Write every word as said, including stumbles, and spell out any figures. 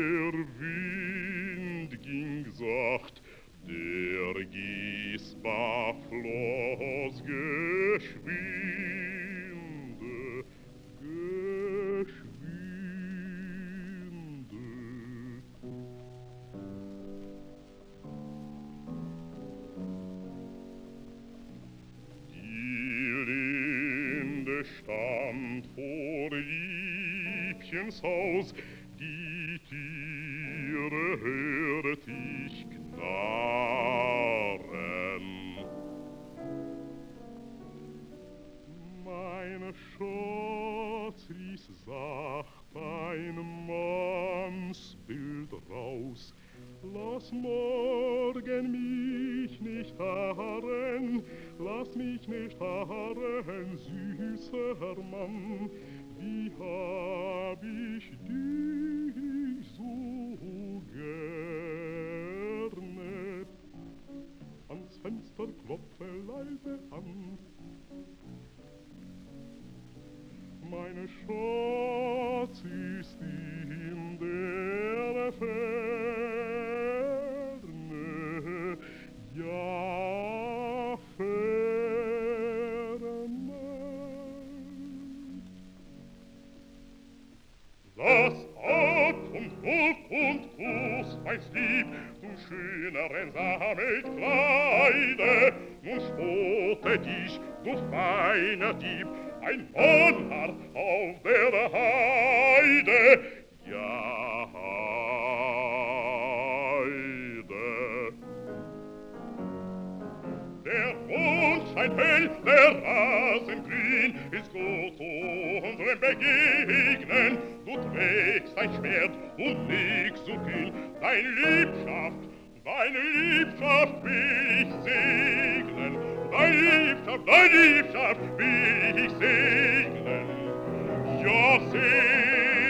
Der Wind ging sacht, der Gießbach floss geschwinde, geschwinde. Die Linde stand vor Liebchens Haus, die Tiere hört ich knarren. Meine Schatz ließ sacht ein Mannsbild raus. Lass morgen mich nicht harren, lass mich nicht harren, süßer Mann, wie hab ich dich so gerne. Ans Fenster klopfe leise an. Meine Schatz ist in der Ferne, ja ferne. Lass ab und Druck und Kuss, mein Lieb, du schöneren Sammelkleide, nun spotte dich, du feiner Dieb, ein Monarch auf der Heide, ja Heide. Der Mond scheint hell, der Rasen grün, ist gut unserem Begegnen. Du trägst dein Schwert und nix so kühn, dein Liebschaft, deine Liebschaft will ich segnen. Dein Liebschaft, dein Liebschaft will ich segnen. Ja, segnen.